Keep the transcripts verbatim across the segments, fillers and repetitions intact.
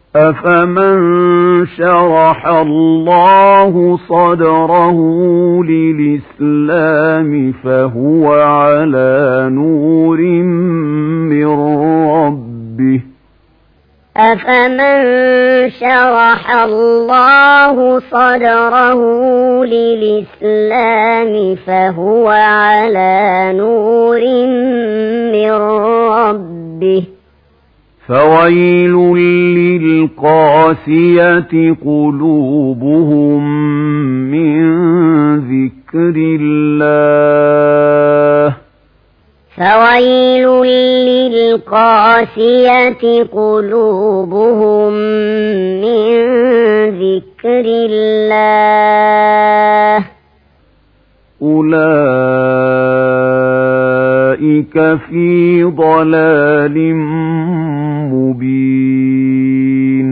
أفمن شرح الله صدره للإسلام فهو على نور من ربه أفمن شرح الله صدره للإسلام فهو على نور من ربه فويل للقاسية قلوبهم من ذكر الله فويل للقاسية قلوبهم من ذكر الله أولئك في ضلال مبين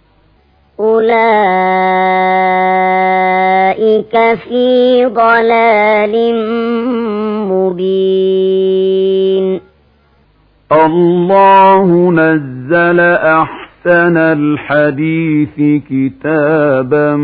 أولئك في ضلال مبين الله نزل أحسن الحديث كتابا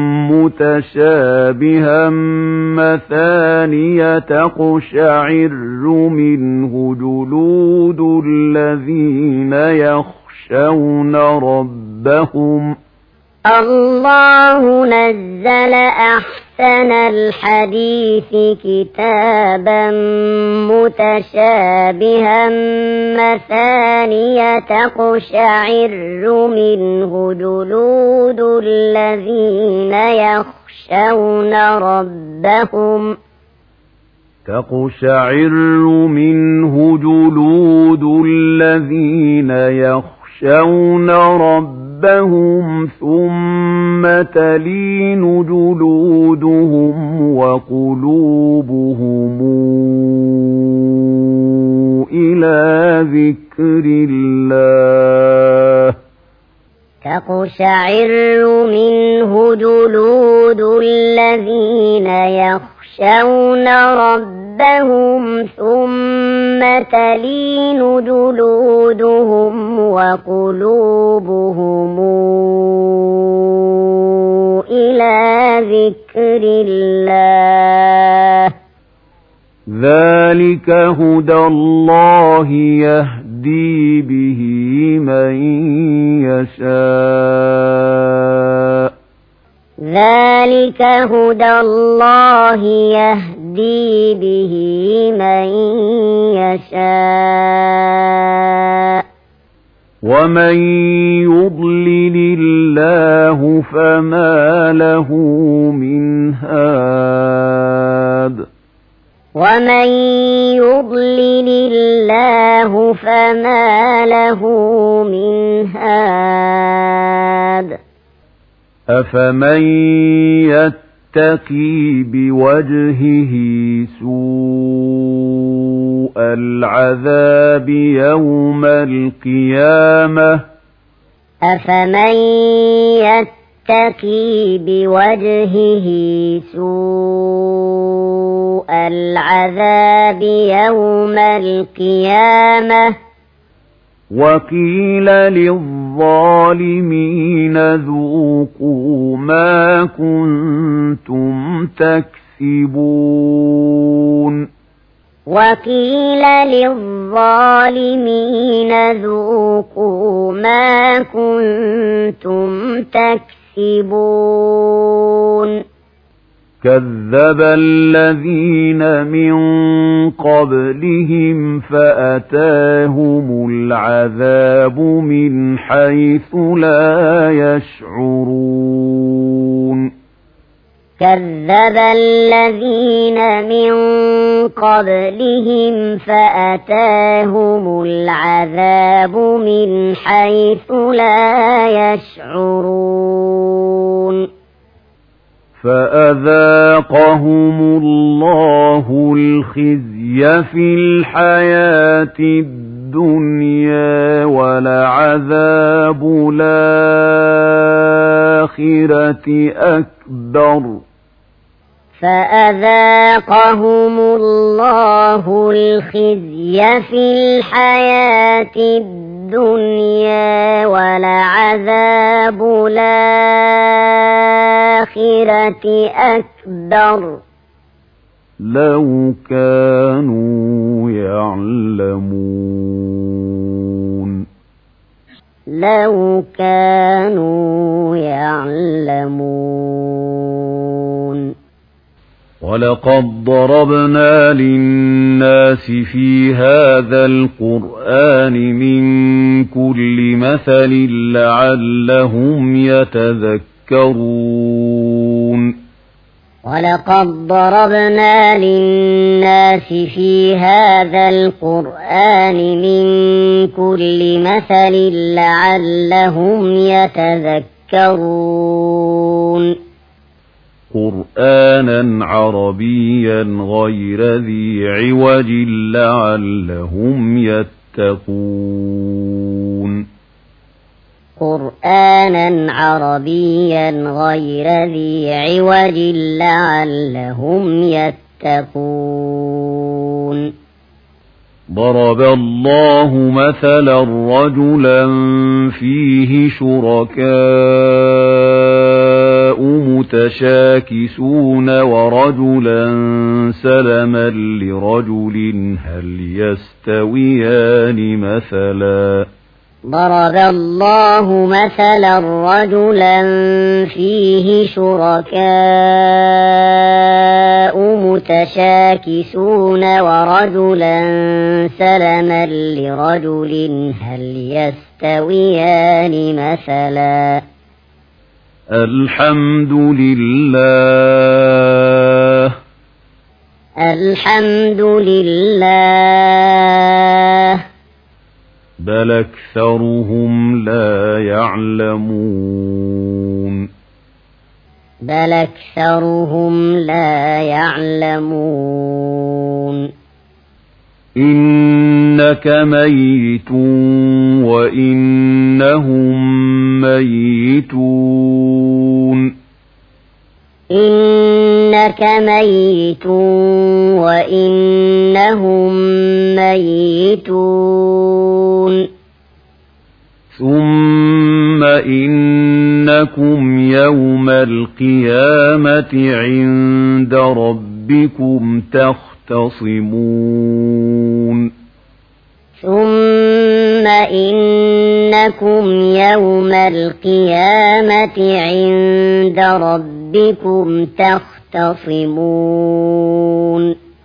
متشابها مثانية تقشعر منه جلود الذين يخشون ربهم الله نزل أحسن الحديث كتابا متشابها مثانية تقشعر منه جلود الذين يخشون ربهم تقشعر منه جلود الذين يخشون ربهم ثم تلين جلودهم وقلوبهم إلى ذكر الله تقشعر منه جلود الذين يخشون ربهم ثم تلين جلودهم وقلوبهم إلى ذكر الله ذلك هدى الله يهدي به من يشاء ذلك هدى الله يهدي به من يشاء ومن يضلل الله فما له من هاد ومن يضلل الله فما له من هاد أفمن يتقي بوجهه سوء العذاب يوم القيامة أفمن يتقي بوجهه سوء العذاب يوم القيامة وقيل للظالمين ذوقوا ما كنتم تكسبون وقيل للظالمين ذوقوا ما كنتم تكسبون كذب الذين من قبلهم فأتاهم العذاب من حيث لا يشعرون كذب الذين من قبلهم فأتاهم العذاب من حيث لا يشعرون فأذاقهم الله الخزي في الحياة الدنيا ولعذاب الآخرة أكبر فأذاقهم الله الخزي في الحياة الدنيا الدنيا ولعذاب الآخرة أكبر لو كانوا يعلمون لو كانوا يعلمون ولقد ضربنا للناس في هذا القرآن من كل مثل لعلهم يتذكرون ولقد ضربنا للناس في هذا القرآن من كل مثل لعلهم يتذكرون قرآنا عربيا غير ذي عوج لعلهم يتقون قرآنا عربيا غير ذي عوج لعلهم يتقون ضرب الله مثلا رجلا فيه شركاء متشاكسون ورجلا سلما لرجل هل يستويان مثلا ضرب الله مثلا رجلا فيه شركاء متشاكسون ورجلا سلما لرجل هل يستويان مثلا الحمد لله الحمد لله بل أكثرهم لا يعلمون بل أكثرهم لا يعلمون إنك ميت وإنهم ميتون إنك ميت وإنهم ميتون ثم إنكم يوم القيامة عند ربكم تختصمون ثم إنكم يوم القيامة عند ربكم تختصمون